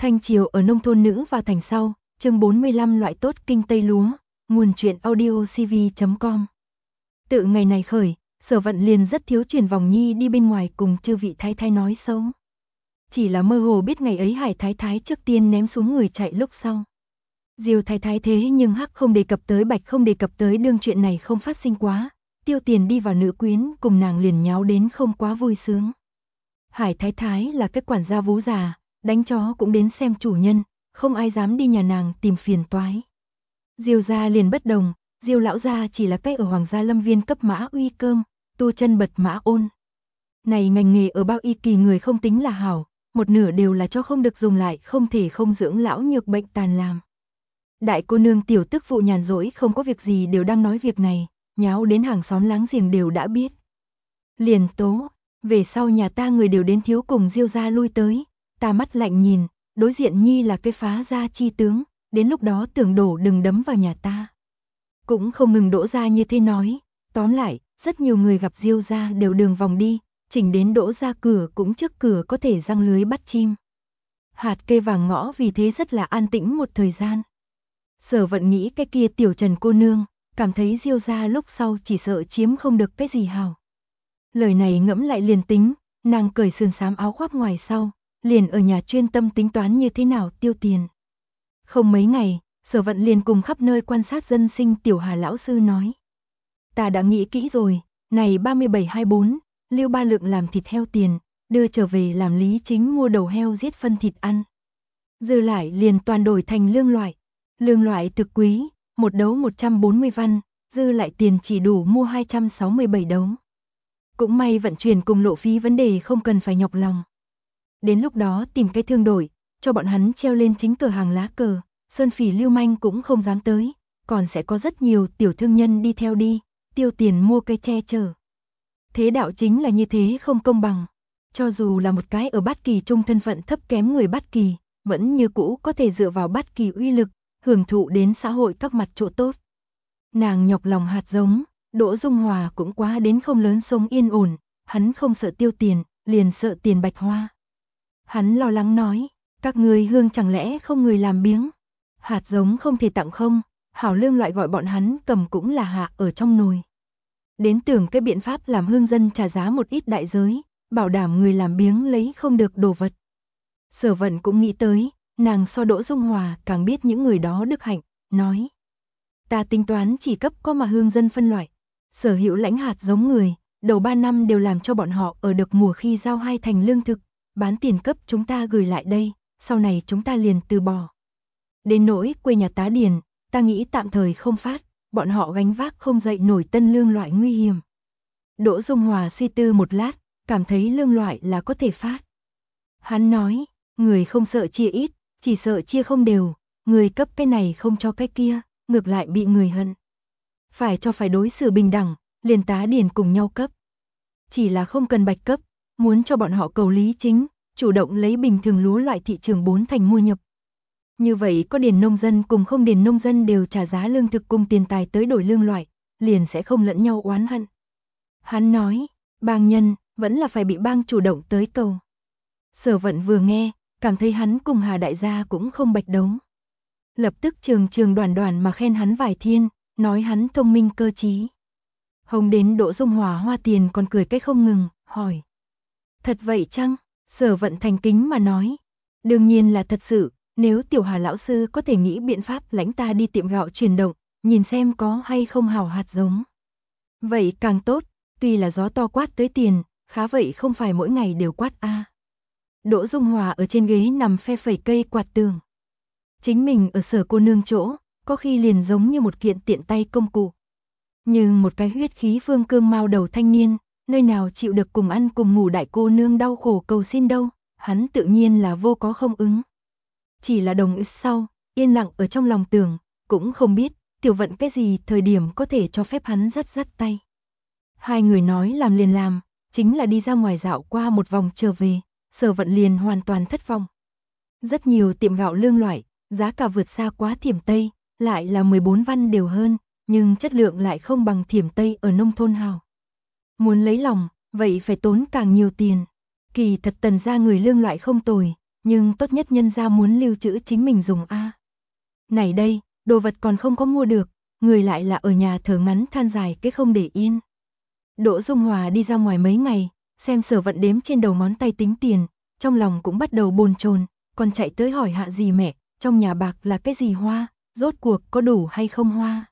Thanh triều ở nông thôn nữ vào thành sau, chương 45 loại tốt kinh tây lúa, nguồn truyện audio cv.com. Tự ngày này khởi, Sở Vận liền rất thiếu chuyển vòng nhi đi bên ngoài cùng chư vị thái thái nói xấu. Chỉ là mơ hồ biết ngày ấy Hải thái thái trước tiên ném xuống người chạy lúc sau. Diêu thái thái thế nhưng hắc không đề cập tới bạch không đề cập tới đương chuyện này không phát sinh quá, Tiêu Tiền đi vào nữ quyến cùng nàng liền nháo đến không quá vui sướng. Hải thái thái là cái quản gia vú già, đánh chó cũng đến xem chủ nhân, không ai dám đi nhà nàng tìm phiền toái. Diêu gia liền bất đồng, Diêu lão gia chỉ là cái ở Hoàng gia Lâm Viên cấp mã uy cơm, tu chân bật mã ôn. Này ngành nghề ở bao y kỳ người không tính là hảo, một nửa đều là cho không được dùng lại, không thể không dưỡng lão nhược bệnh tàn làm. Đại cô nương tiểu tức phụ nhàn rỗi không có việc gì đều đang nói việc này, nháo đến hàng xóm láng giềng đều đã biết. Liền tố, về sau nhà ta người đều đến thiếu cùng Diêu gia lui tới, ta mắt lạnh nhìn, đối diện nhi là cái phá gia chi tướng, đến lúc đó tưởng đổ đừng đấm vào nhà ta. Cũng không ngừng đỗ ra như thế nói, tóm lại, rất nhiều người gặp Diêu gia đều đường vòng đi, chỉnh đến đỗ ra cửa cũng trước cửa có thể răng lưới bắt chim. Hạt kê vàng ngõ vì thế rất là an tĩnh một thời gian. Sở Vận nghĩ cái kia tiểu Trần cô nương, cảm thấy Diêu gia lúc sau chỉ sợ chiếm không được cái gì hào. Lời này ngẫm lại liền tính, nàng cởi sườn xám áo khoác ngoài sau, liền ở nhà chuyên tâm tính toán như thế nào tiêu tiền. Không mấy ngày, Sở Vận liền cùng khắp nơi quan sát dân sinh tiểu Hà lão sư nói. Ta đã nghĩ kỹ rồi, này 37-24, lưu 3 lượng làm thịt heo tiền, đưa trở về làm Lý Chính mua đầu heo giết phân thịt ăn. Dư lại liền toàn đổi thành lương loại thực quý, một đấu 140 văn, dư lại tiền chỉ đủ mua 267 đấu. Cũng may vận chuyển cùng lộ phí vấn đề không cần phải nhọc lòng. Đến lúc đó tìm cái thương đổi, cho bọn hắn treo lên chính cửa hàng lá cờ, sơn phỉ lưu manh cũng không dám tới, còn sẽ có rất nhiều tiểu thương nhân đi theo đi, tiêu tiền mua cây che chở. Thế đạo chính là như thế không công bằng, cho dù là một cái ở Bát Kỳ trung thân phận thấp kém người Bát Kỳ, vẫn như cũ có thể dựa vào Bát Kỳ uy lực, hưởng thụ đến xã hội các mặt chỗ tốt. Nàng nhọc lòng hạt giống, Đỗ Dung Hòa cũng quá đến không lớn sống yên ổn, hắn không sợ tiêu tiền, liền sợ tiền bạch hoa. Hắn lo lắng nói, các người hương chẳng lẽ không người làm biếng, hạt giống không thể tặng không, hảo lương loại gọi bọn hắn cầm cũng là hạ ở trong nồi. Đến tưởng cái biện pháp làm hương dân trả giá một ít đại giới, bảo đảm người làm biếng lấy không được đồ vật. Sở Vận cũng nghĩ tới, nàng so Đỗ Dung Hòa càng biết những người đó đức hạnh, nói. Ta tính toán chỉ cấp có mà hương dân phân loại, sở hữu lãnh hạt giống người, đầu 3 năm đều làm cho bọn họ ở được mùa khi giao 2 thành lương thực, bán tiền cấp chúng ta gửi lại đây, sau này chúng ta liền từ bỏ. Đến nỗi quê nhà tá điền, ta nghĩ tạm thời không phát, bọn họ gánh vác không dậy nổi tân lương loại nguy hiểm. Đỗ Dung Hòa suy tư một lát, cảm thấy lương loại là có thể phát. Hắn nói, người không sợ chia ít, chỉ sợ chia không đều, người cấp cái này không cho cái kia, ngược lại bị người hận. Phải cho phải đối xử bình đẳng, liền tá điền cùng nhau cấp. Chỉ là không cần bạch cấp, muốn cho bọn họ cầu Lý Chính, chủ động lấy bình thường lúa loại thị trường 4 thành mua nhập. Như vậy có điền nông dân cùng không điền nông dân đều trả giá lương thực cùng tiền tài tới đổi lương loại, liền sẽ không lẫn nhau oán hận. Hắn nói, bang nhân, vẫn là phải bị bang chủ động tới cầu. Sở Vận vừa nghe, cảm thấy hắn cùng Hà đại gia cũng không bạch đấu. Lập tức trường đoàn mà khen hắn vài thiên, nói hắn thông minh cơ trí. Hồng đến Đỗ Dung Hòa hoa tiền còn cười cái không ngừng, hỏi. Thật vậy chăng? Sở Vận thành kính mà nói. Đương nhiên là thật sự, nếu tiểu Hà lão sư có thể nghĩ biện pháp lãnh ta đi tiệm gạo chuyển động, nhìn xem có hay không hảo hạt giống. Vậy càng tốt, tuy là gió to quát tới tiền, khá vậy không phải mỗi ngày đều quát a. Đỗ Dung Hòa ở trên ghế nằm phe phẩy cây quạt tường. Chính mình ở Sở cô nương chỗ, có khi liền giống như một kiện tiện tay công cụ. Nhưng một cái huyết khí phương cương mao đầu thanh niên, nơi nào chịu được cùng ăn cùng ngủ đại cô nương đau khổ cầu xin đâu, hắn tự nhiên là vô có không ứng. Chỉ là đồng ý sau, yên lặng ở trong lòng tưởng, cũng không biết, Tiểu Vận cái gì thời điểm có thể cho phép hắn dắt tay. Hai người nói làm liền làm, chính là đi ra ngoài dạo qua một vòng trở về, Sở Vận liền hoàn toàn thất vọng. Rất nhiều tiệm gạo lương loại, giá cả vượt xa quá Thiểm Tây, lại là 14 văn đều hơn, nhưng chất lượng lại không bằng Thiểm Tây ở nông thôn hào. Muốn lấy lòng, vậy phải tốn càng nhiều tiền. Kỳ thật Tần gia người lương loại không tồi, nhưng tốt nhất nhân gia muốn lưu trữ chính mình dùng a. Này đây, đồ vật còn không có mua được, người lại là ở nhà thở ngắn than dài cái không để yên. Đỗ Dung Hòa đi ra ngoài mấy ngày, xem Sở Vận đếm trên đầu ngón tay tính tiền, trong lòng cũng bắt đầu bồn chồn, còn chạy tới hỏi hạ dì mẹ, trong nhà bạc là cái gì hoa, rốt cuộc có đủ hay không hoa.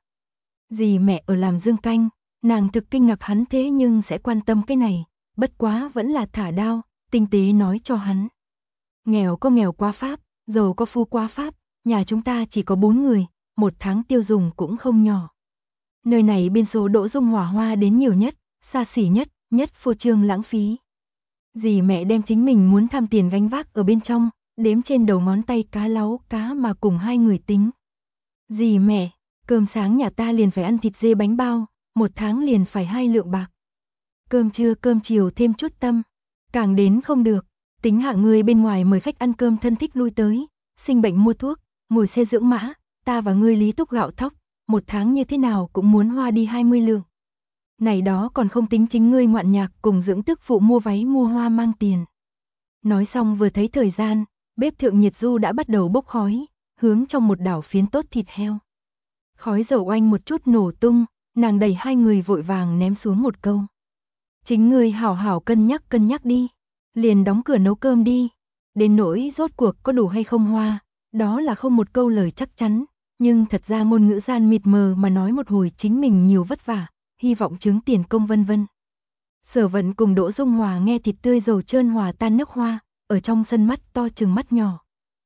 Dì mẹ ở làm dương canh, nàng thực kinh ngạc hắn thế nhưng sẽ quan tâm cái này, bất quá vẫn là thả đao, tinh tế nói cho hắn. Nghèo có nghèo quá pháp, giàu có phu quá pháp, nhà chúng ta chỉ có 4 người, một tháng tiêu dùng cũng không nhỏ. Nơi này biên số Đỗ Dung Hòa hoa đến nhiều nhất, xa xỉ nhất, nhất phô trương lãng phí. Dì mẹ đem chính mình muốn tham tiền gánh vác ở bên trong, đếm trên đầu ngón tay cá láu cá mà cùng hai người tính. Dì mẹ, cơm sáng nhà ta liền phải ăn thịt dê bánh bao, một tháng liền phải 2 lượng bạc. Cơm trưa cơm chiều thêm chút tâm, càng đến không được, tính hạ người bên ngoài mời khách ăn cơm thân thích lui tới, sinh bệnh mua thuốc, ngồi xe dưỡng mã, ta và ngươi lý túc gạo thóc, một tháng như thế nào cũng muốn hoa đi 20 lượng. Này đó còn không tính chính ngươi ngoạn nhạc cùng dưỡng tức phụ mua váy mua hoa mang tiền. Nói xong vừa thấy thời gian, bếp thượng nhiệt du đã bắt đầu bốc khói, hướng trong một đảo phiến tốt thịt heo. Khói dầu oanh một chút nổ tung, nàng đẩy hai người vội vàng ném xuống một câu. Chính ngươi hảo hảo cân nhắc đi, liền đóng cửa nấu cơm đi. Đến nỗi rốt cuộc có đủ hay không hoa, đó là không một câu lời chắc chắn, nhưng thật ra ngôn ngữ gian mịt mờ mà nói một hồi chính mình nhiều vất vả, hy vọng chứng tiền công vân vân. Sở Vận cùng Đỗ Dung Hòa nghe thịt tươi dầu trơn hòa tan nước hoa, ở trong sân mắt to chừng mắt nhỏ.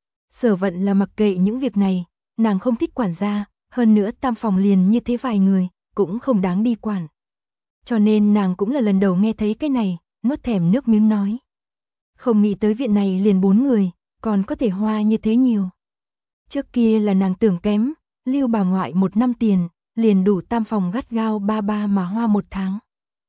Sở Vận là mặc kệ những việc này, nàng không thích quản gia, hơn nữa tam phòng liền như thế vài người, cũng không đáng đi quản. Cho nên nàng cũng là lần đầu nghe thấy cái này, nuốt thèm nước miếng nói. Không nghĩ tới viện này liền 4 người, còn có thể hoa như thế nhiều. Trước kia là nàng tưởng kém, lưu bà ngoại 1 năm tiền, liền đủ tam phòng gắt gao ba ba mà hoa 1 tháng.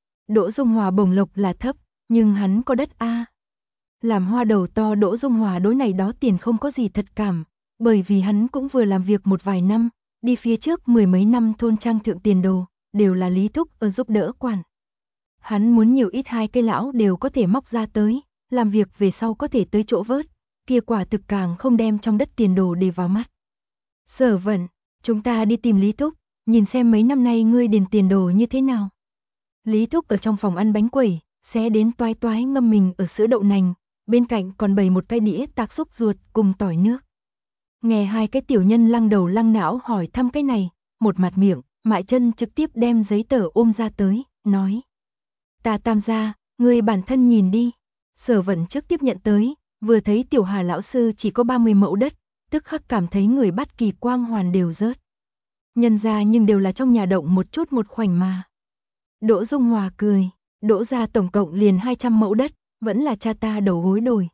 Đỗ Dung Hòa bổng lộc là thấp, nhưng hắn có đất a. Làm hoa đầu to Đỗ Dung Hòa đối này đó tiền không có gì thật cảm, bởi vì hắn cũng vừa làm việc một vài năm, đi phía trước 10 mấy năm thôn trang thượng tiền đồ, đều là Lý Thúc ở giúp đỡ quản. Hắn muốn nhiều ít 2 cây lão đều có thể móc ra tới, làm việc về sau có thể tới chỗ vớt, kia quả thực càng không đem trong đất tiền đồ để vào mắt. Sở Vận, chúng ta đi tìm Lý Thúc, nhìn xem mấy năm nay ngươi điền tiền đồ như thế nào. Lý Thúc ở trong phòng ăn bánh quẩy, xé đến toái toái ngâm mình ở sữa đậu nành, bên cạnh còn bày một cái đĩa tạc xúc ruột cùng tỏi nước. Nghe 2 cái tiểu nhân lăng đầu lăng não hỏi thăm cái này, một mặt miệng, Mại Chân trực tiếp đem giấy tờ ôm ra tới, nói. Ta tam gia, ngươi bản thân nhìn đi. Sở Vận trước tiếp nhận tới, vừa thấy tiểu Hà lão sư chỉ có 30 mẫu đất, tức khắc cảm thấy người bắt kỳ quang hoàn đều rớt. Nhân ra nhưng đều là trong nhà động một chút một khoảnh mà. Đỗ Dung Hòa cười, Đỗ gia tổng cộng liền 200 mẫu đất, vẫn là cha ta đầu gối đổi.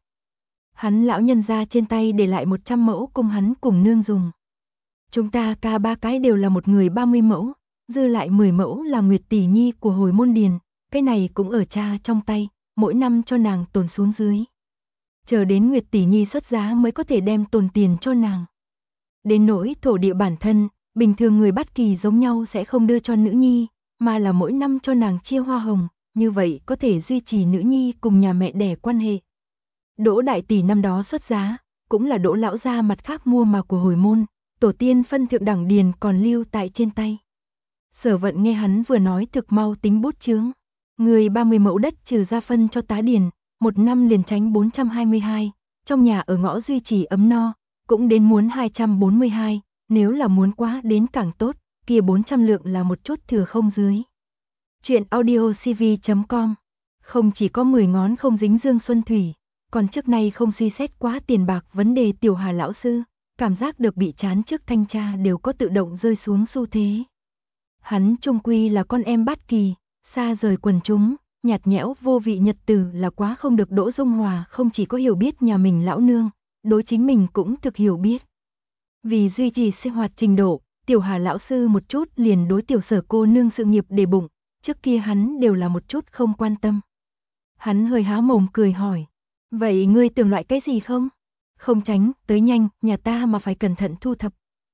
Hắn lão nhân gia trên tay để lại 100 mẫu cùng hắn cùng nương dùng. Chúng ta ca 3 cái đều là một người 30 mẫu, dư lại 10 mẫu là Nguyệt tỷ nhi của hồi môn điền, cái này cũng ở cha trong tay, mỗi năm cho nàng tồn xuống dưới. Chờ đến Nguyệt tỷ nhi xuất giá mới có thể đem tồn tiền cho nàng. Đến nỗi thổ địa bản thân, bình thường người bắt kỳ giống nhau sẽ không đưa cho nữ nhi, mà là mỗi năm cho nàng chia hoa hồng, như vậy có thể duy trì nữ nhi cùng nhà mẹ đẻ quan hệ. Đỗ đại tỷ năm đó xuất giá, cũng là Đỗ lão gia mặt khác mua mà của hồi môn, tổ tiên phân thượng đẳng điền còn lưu tại trên tay. Sở Vận nghe hắn vừa nói thực mau tính bút chướng. Người 30 mẫu đất trừ ra phân cho tá điền, một năm liền tránh 422, trong nhà ở ngõ duy trì ấm no, cũng đến muốn 242, nếu là muốn quá đến càng tốt, kia 400 lượng là một chút thừa không dưới. Chuyện audiocv.com. Không chỉ có 10 ngón không dính dương xuân thủy, còn trước nay không suy xét quá tiền bạc vấn đề tiểu Hà lão sư, cảm giác được bị chán trước thanh tra đều có tự động rơi xuống xu thế. Hắn chung quy là con em bát kỳ, xa rời quần chúng, nhạt nhẽo vô vị nhật tử là quá không được. Đỗ Dung Hòa không chỉ có hiểu biết nhà mình lão nương, đối chính mình cũng thực hiểu biết. Vì duy trì sinh hoạt trình độ, tiểu Hà lão sư một chút liền đối tiểu Sở cô nương sự nghiệp để bụng, trước kia hắn đều là một chút không quan tâm. Hắn hơi há mồm cười hỏi, vậy ngươi tưởng loại cái gì không? Không tránh, tới nhanh, nhà ta mà phải cẩn thận thu thập.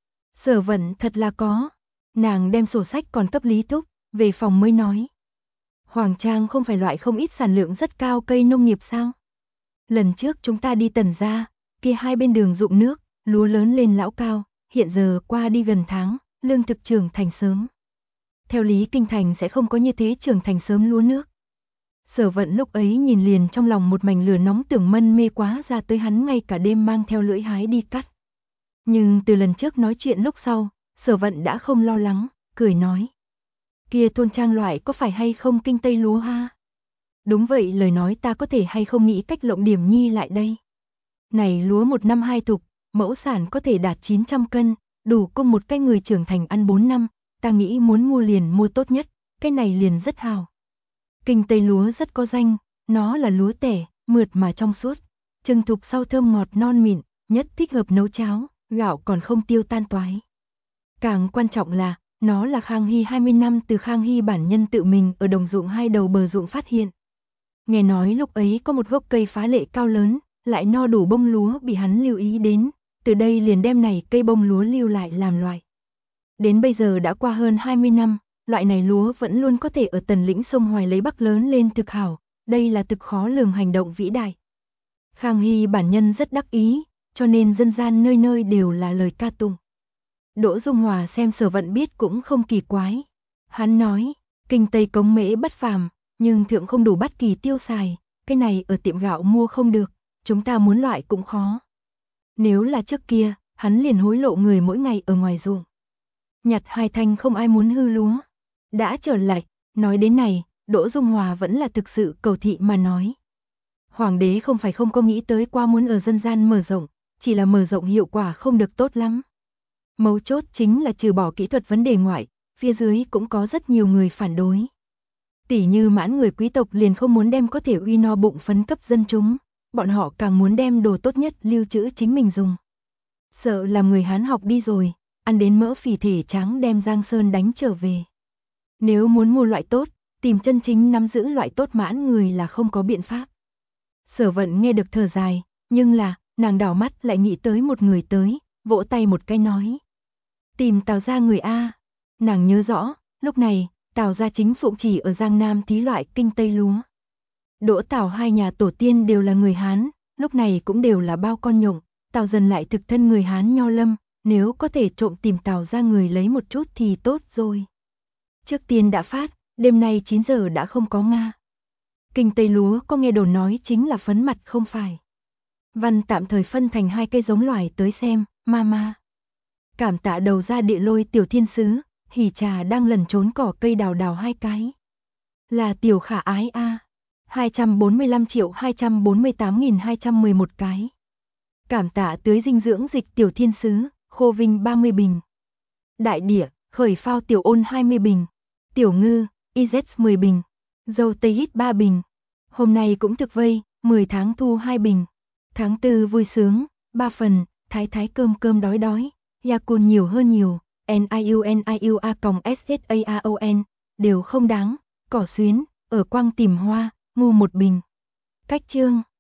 Sở Vận thật là có. Nàng đem sổ sách còn cấp Lý Thúc, về phòng mới nói. Hoàng Trang không phải loại không ít sản lượng rất cao cây nông nghiệp sao? Lần trước chúng ta đi Tần gia, Kia hai bên đường ruộng nước, lúa lớn lên lão cao, hiện giờ qua đi gần tháng, lương thực trưởng thành sớm. Theo lý kinh thành sẽ không có như thế trưởng thành sớm lúa nước. Sở Vận lúc ấy nhìn liền trong lòng một mảnh lửa nóng, tưởng mân mê quá ra tới hắn ngay cả đêm mang theo lưỡi hái đi cắt. Nhưng từ lần trước nói chuyện lúc sau, Sở Vận đã không lo lắng, cười nói. Kia thôn trang loại có phải hay không kinh tây lúa ha? Đúng vậy, lời nói ta có thể hay không nghĩ cách lộng điểm nhi lại đây. Này lúa một năm 2 thục, mẫu sản có thể đạt 900 cân, đủ供một cái người trưởng thành ăn 4 năm, ta nghĩ muốn mua liền mua tốt nhất, cái này liền rất hào. Kinh tây lúa rất có danh, nó là lúa tẻ, mượt mà trong suốt, trưng thục sau thơm ngọt non mịn, nhất thích hợp nấu cháo, gạo còn không tiêu tan toái. Càng quan trọng là, nó là Khang Hy 20 năm từ Khang Hy bản nhân tự mình ở đồng ruộng hai đầu bờ ruộng phát hiện. Nghe nói lúc ấy có một gốc cây phá lệ cao lớn, lại no đủ bông lúa bị hắn lưu ý đến, từ đây liền đem này cây bông lúa lưu lại làm loại. Đến bây giờ đã qua hơn 20 năm, loại này lúa vẫn luôn có thể ở Tần lĩnh sông Hoài lấy Bắc lớn lên thực hảo, đây là thực khó lường hành động vĩ đại. Khang Hy bản nhân rất đắc ý, cho nên dân gian nơi nơi đều là lời ca tụng. Đỗ Dung Hòa xem Sở Vận biết cũng không kỳ quái. Hắn nói, kinh tây cống mễ bất phàm, nhưng thượng không đủ bất kỳ tiêu xài, cái này ở tiệm gạo mua không được, chúng ta muốn loại cũng khó. Nếu là trước kia, hắn liền hối lộ người mỗi ngày ở ngoài ruộng. Nhặt 2 thanh không ai muốn hư lúa. Đã trở lại, nói đến này, Đỗ Dung Hòa vẫn là thực sự cầu thị mà nói. Hoàng đế không phải không có nghĩ tới qua muốn ở dân gian mở rộng, chỉ là mở rộng hiệu quả không được tốt lắm. Mấu chốt chính là trừ bỏ kỹ thuật vấn đề ngoại, phía dưới cũng có rất nhiều người phản đối. Tỉ như mãn người quý tộc liền không muốn đem có thể uy no bụng phấn cấp dân chúng, bọn họ càng muốn đem đồ tốt nhất lưu trữ chính mình dùng. Sợ làm người Hán học đi rồi, ăn đến mỡ phì thể trắng đem Giang Sơn đánh trở về. Nếu muốn mua loại tốt, tìm chân chính nắm giữ loại tốt mãn người là không có biện pháp. Sở Vận nghe được thở dài, nhưng là, nàng đảo mắt lại nghĩ tới một người tới, vỗ tay một cái nói. Tìm Tào gia người A. Nàng nhớ rõ, lúc này, Tào gia chính phụng chỉ ở Giang Nam thí loại kinh tây lúa. Đỗ Tào hai nhà tổ tiên đều là người Hán, lúc này cũng đều là bao con nhộng, Tào dần lại thực thân người Hán nho lâm, nếu có thể trộm tìm Tào gia người lấy một chút thì tốt rồi. Trước tiên đã phát, đêm nay 9 giờ đã không có Nga. Kinh tây lúa có nghe đồn nói chính là phấn mặt không phải. Văn tạm thời phân thành 2 cây giống loài tới xem, mama. Cảm tạ đầu ra địa lôi tiểu thiên sứ, hỉ trà đang lần trốn cỏ cây đào đào 2 cái. Là tiểu khả ái A. 245.248.211 cái. Cảm tạ tưới dinh dưỡng dịch tiểu thiên sứ, khô vinh 30 bình. Đại địa, khởi phao tiểu ôn 20 bình. Tiểu ngư, IZ 10 bình. Dâu tây hít 3 bình. Hôm nay cũng thực vây, 10 tháng thu 2 bình. Tháng 4 vui sướng, 3 phần, thái thái cơm cơm đói đói. Yakun nhiều hơn nhiều, NIUNIUA-SHAAON, đều không đáng, cỏ xuyến, ở quang tìm hoa, ngu 1 bình. Cách chương